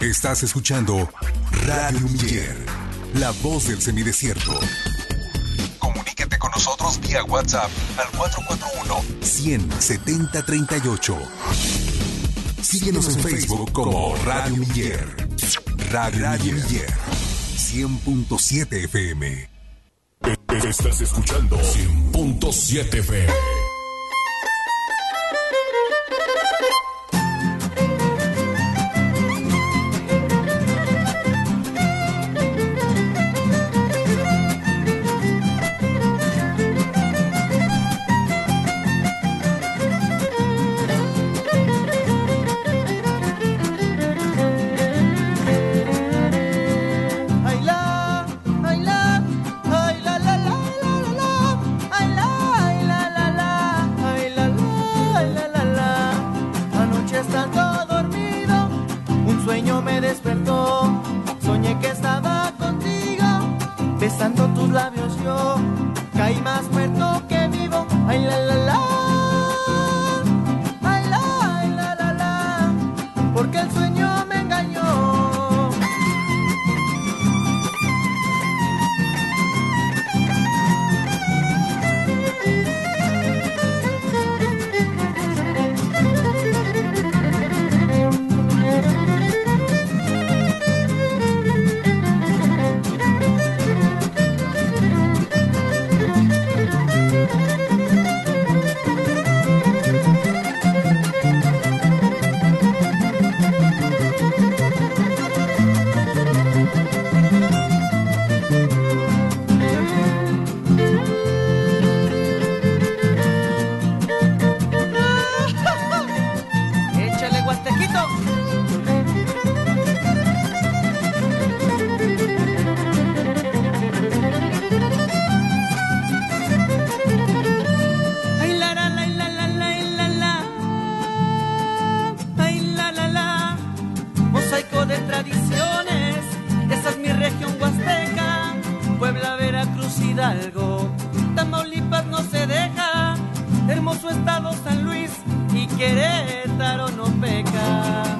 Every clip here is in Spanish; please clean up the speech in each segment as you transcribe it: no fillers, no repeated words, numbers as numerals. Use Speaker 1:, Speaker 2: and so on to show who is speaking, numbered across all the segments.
Speaker 1: Estás escuchando Radio Miller, la voz del semidesierto. Comunícate con nosotros vía WhatsApp al 441-170-38. Síguenos en Facebook como Radio Miller. Radio Miller 100.7 FM.
Speaker 2: Estás escuchando 100.7 FM.
Speaker 3: Besando tus labios yo caí más muerto que vivo. Ay la la la, ay la, porque el sueño me engañó. Hidalgo, Tamaulipas no se deja, hermoso estado San Luis y Querétaro no peca.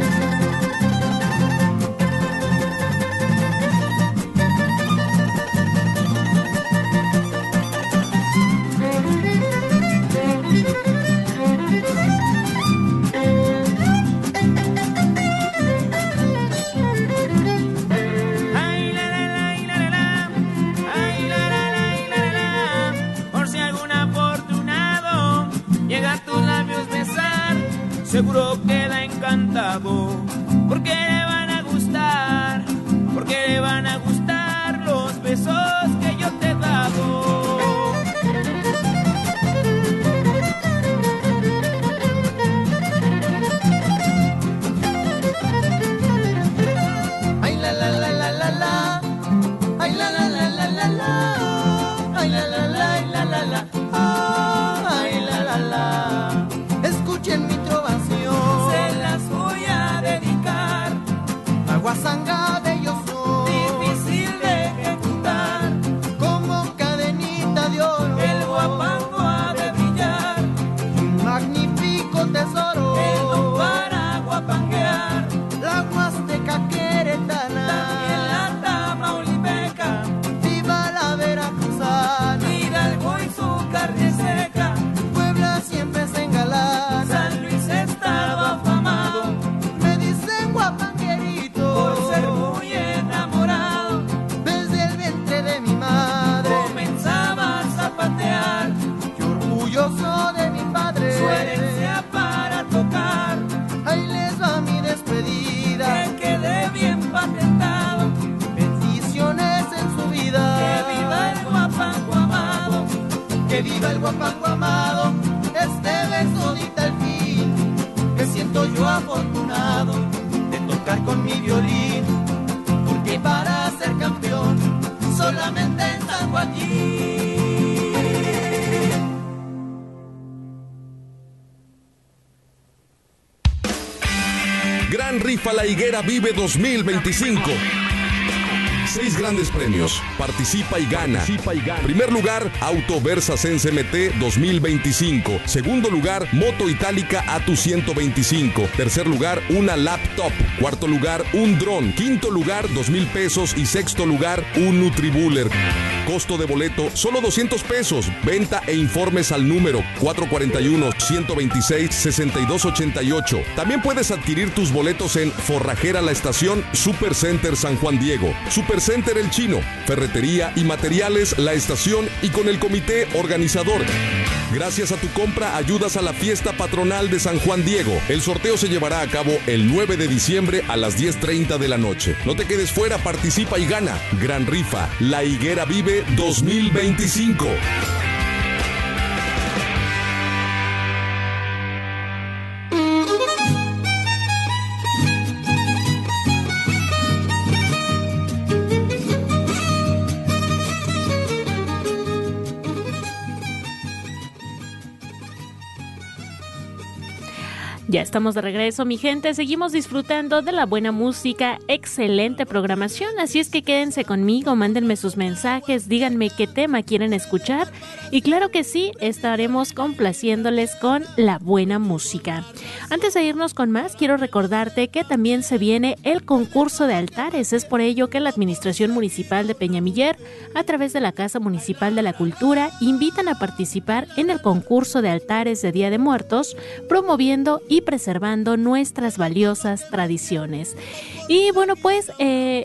Speaker 3: Seguro queda encantado, porque le van a gustar, porque le van a gustar los besos que yo te he dado. Ay la la la la la la, ay la la la la la la, ay la la la la la la, ay la la la. Escuchen mi se las voy a dedicar. Aguasanga de yo soy, difícil de ejecutar, como cadenita de oro, el guapango ha de brillar, un magnífico tesoro, el don para guapanguear, la huasteca queretana, también la tamaulipeca, viva la veracruzana, Hidalgo y su carne seca, Puebla siempre se engalana, San Luis estaba afamado, me dicen guapanguerito, por ser muy enamorado, desde el vientre de mi madre, comenzaba a zapatear, y orgulloso de mi padre, su herencia para tocar, ahí les va mi despedida, que quede bien patentado, bendiciones en su vida, que viva el guapango amado, que viva el guapango amado, este beso dita el fin, me siento yo afortunado de tocar con mi violín, porque para ser campeón solamente en San Joaquín.
Speaker 2: Gran Rifa La Higuera Vive 2025. 6 grandes premios. Participa y gana. Primer lugar, Auto Versa Sense MT 2025. Segundo lugar, Moto Itálica ATU 125. Tercer lugar, una laptop. Cuarto lugar, un dron. Quinto lugar, 2,000 pesos. Y sexto lugar, un Nutribuller. Costo de boleto, solo 200 pesos. Venta e informes al número 441-126-6288. También puedes adquirir tus boletos en Forrajera La Estación, Supercenter San Juan Diego, Supercenter El Chino, Ferretería y Materiales La Estación y con el comité organizador. Gracias a tu compra ayudas a la fiesta patronal de San Juan Diego. El sorteo se llevará a cabo el 9 de diciembre a las 10:30 de la noche. No te quedes fuera, participa y gana. Gran rifa, La Higuera Vive 2025.
Speaker 4: Ya estamos de regreso, mi gente. Seguimos disfrutando de la buena música, excelente programación. Así es que quédense conmigo, mándenme sus mensajes, díganme qué tema quieren escuchar. Y claro que sí, estaremos complaciéndoles con la buena música. Antes de irnos con más, quiero recordarte que también se viene el concurso de altares. Es por ello que la Administración Municipal de Peñamiller, a través de la Casa Municipal de la Cultura, invitan a participar en el concurso de altares de Día de Muertos, promoviendo y preservando nuestras valiosas tradiciones. Y bueno, pues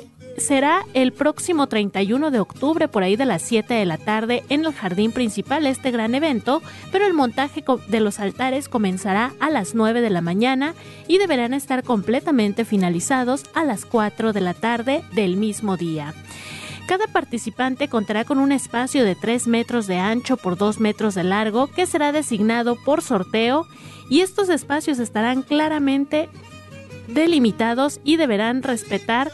Speaker 4: será el próximo 31 de octubre por ahí de las 7 de la tarde en el jardín principal este gran evento, pero el montaje de los altares comenzará a las 9 de la mañana y deberán estar completamente finalizados a las 4 de la tarde del mismo día. Cada participante contará con un espacio de 3 metros de ancho por 2 metros de largo que será designado por sorteo, y estos espacios estarán claramente delimitados y deberán respetar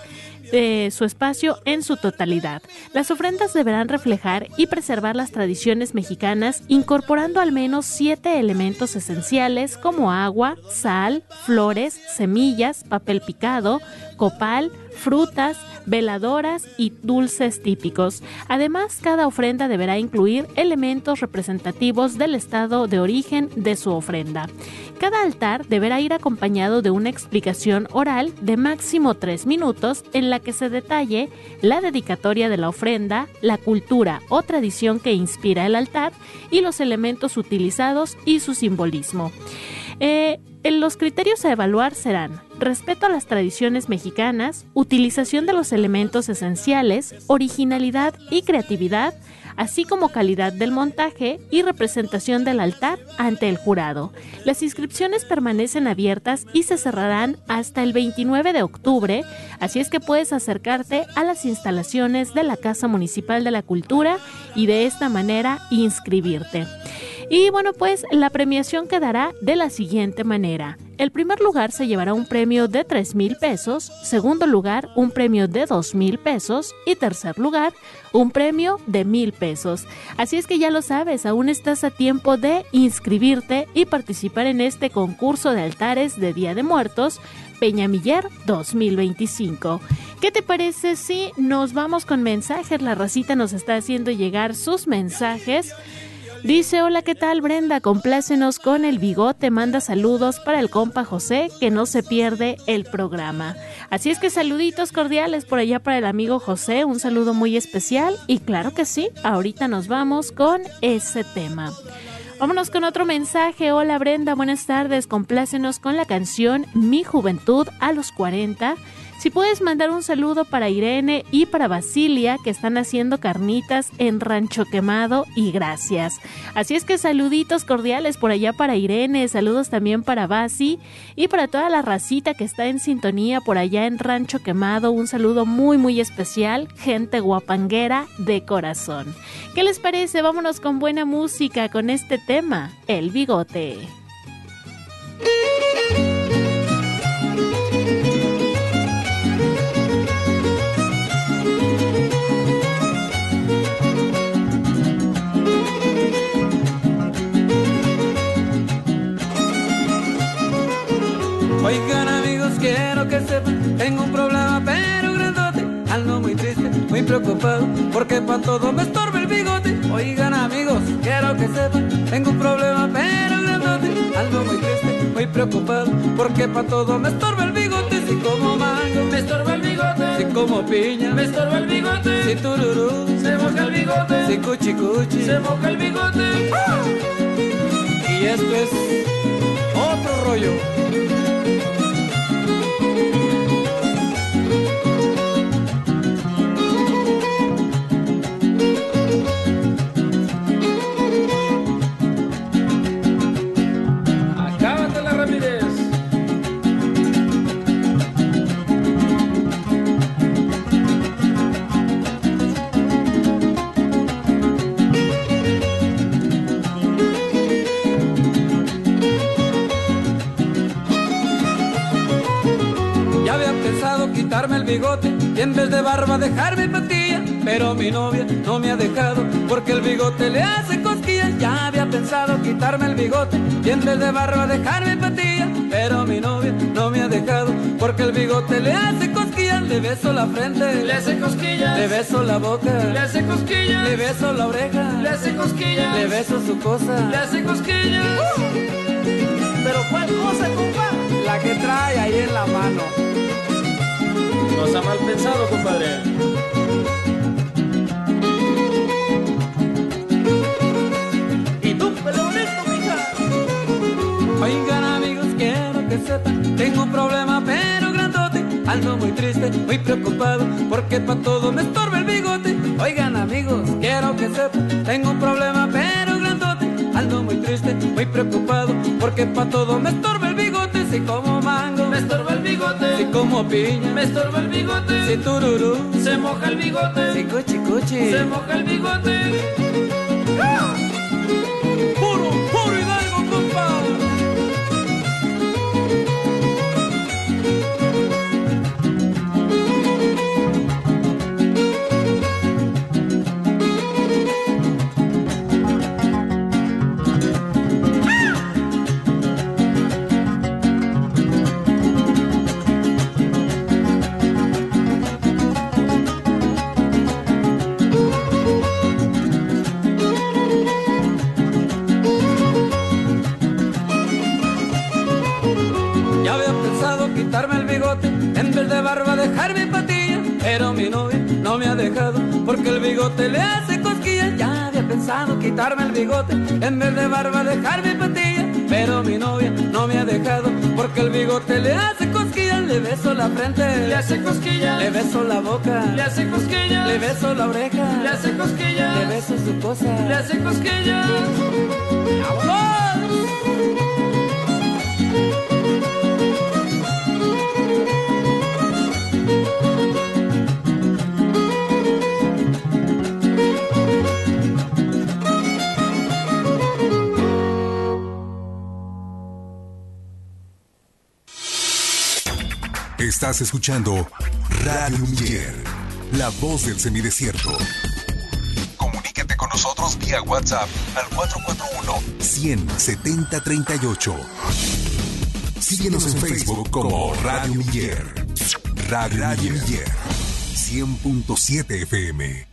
Speaker 4: su espacio en su totalidad. Las ofrendas deberán reflejar y preservar las tradiciones mexicanas, incorporando al menos 7 elementos esenciales como agua, sal, flores, semillas, papel picado, copal, frutas, veladoras y dulces típicos. Además, cada ofrenda deberá incluir elementos representativos del estado de origen de su ofrenda. Cada altar deberá ir acompañado de una explicación oral de máximo 3 minutos en la que se detalle la dedicatoria de la ofrenda, la cultura o tradición que inspira el altar y los elementos utilizados y su simbolismo. Los criterios a evaluar serán: respeto a las tradiciones mexicanas, utilización de los elementos esenciales, originalidad y creatividad, así como calidad del montaje y representación del altar ante el jurado. Las inscripciones permanecen abiertas y se cerrarán hasta el 29 de octubre, así es que puedes acercarte a las instalaciones de la Casa Municipal de la Cultura y de esta manera inscribirte. Y bueno, pues la premiación quedará de la siguiente manera. El primer lugar se llevará un premio de 3,000 pesos, segundo lugar un premio de 2,000 pesos y tercer lugar un premio de 1,000 pesos. Así es que ya lo sabes, aún estás a tiempo de inscribirte y participar en este concurso de altares de Día de Muertos Peñamiller 2025. ¿Qué te parece si nos vamos con mensajes? La racita nos está haciendo llegar sus mensajes. Dice: hola, ¿qué tal, Brenda? Complácenos con El Bigote, manda saludos para el compa José, que no se pierde el programa. Así es que saluditos cordiales por allá para el amigo José, un saludo muy especial, y claro que sí, ahorita nos vamos con ese tema. Vámonos con otro mensaje. Hola, Brenda, buenas tardes, complácenos con la canción Mi Juventud a los 40. Si puedes mandar un saludo para Irene y para Basilia, que están haciendo carnitas en Rancho Quemado, y gracias. Así es que saluditos cordiales por allá para Irene, saludos también para Basi y para toda la racita que está en sintonía por allá en Rancho Quemado, un saludo muy muy especial, gente guapanguera de corazón. ¿Qué les parece? Vámonos con buena música con este tema, El Bigote.
Speaker 5: Oigan, amigos, quiero que sepan, tengo un problema pero grandote. ando muy triste, muy preocupado, porque pa' todo me estorba el bigote. Oigan amigos, quiero que sepan, tengo un problema pero grandote. Ando muy triste, muy preocupado, porque pa' todo me estorba el bigote. Si como mango, me estorba el bigote. Si como piña, me estorba el bigote. Si tururú, se moja el bigote. Si cuchi cuchi, se moja el bigote. ¡Ah! Y esto es otro rollo. Quitarme el bigote y en vez de barba dejarme patilla, pero mi novia no me ha dejado porque el bigote le hace cosquillas. Ya había pensado quitarme el bigote y en vez de barba dejarme patilla, pero mi novia no me ha dejado porque el bigote le hace cosquillas. Le beso la frente, le hace cosquillas. Le beso la boca, le hace cosquillas. Le beso la oreja, le hace cosquillas. Le beso su cosa, le hace cosquillas.
Speaker 3: ¿Pero cuál cosa, compa?
Speaker 5: La que trae ahí en la mano.
Speaker 6: No está mal pensado, compadre.
Speaker 3: ¿Y tú, pelo bonito, mija?
Speaker 5: Oigan amigos, quiero que sepan, tengo un problema pero grandote. Ando muy triste, muy preocupado, porque pa' todo me estorba el bigote. Oigan amigos, quiero que sepan, tengo un problema pero grandote. Ando muy triste, muy preocupado, porque pa' todo me estorba el bigote. Si como mango, me estorba el bigote. Si como piña, me estorba el bigote. Si tururú, se moja el bigote. Si cuchi cuchi, se moja el bigote. ¡Ah! Puro, puro Hidalgo, compa. En vez de barba dejarme patilla, pero mi novia no me ha dejado porque el bigote le hace cosquillas. Ya había pensado quitarme el bigote, en vez de barba dejarme patilla, pero mi novia no me ha dejado porque el bigote le hace cosquillas. Le beso la frente, le hace cosquillas. Le beso la boca, le hace cosquillas. Le beso la oreja, le hace cosquillas. Le beso su cosa, le hace cosquillas. ¡Vámonos!
Speaker 1: Estás escuchando Radio Miller, la voz del semidesierto. Comunícate con nosotros vía WhatsApp al 441-170-38. Síguenos en Facebook como Radio Miller. Radio Miller 100.7 FM.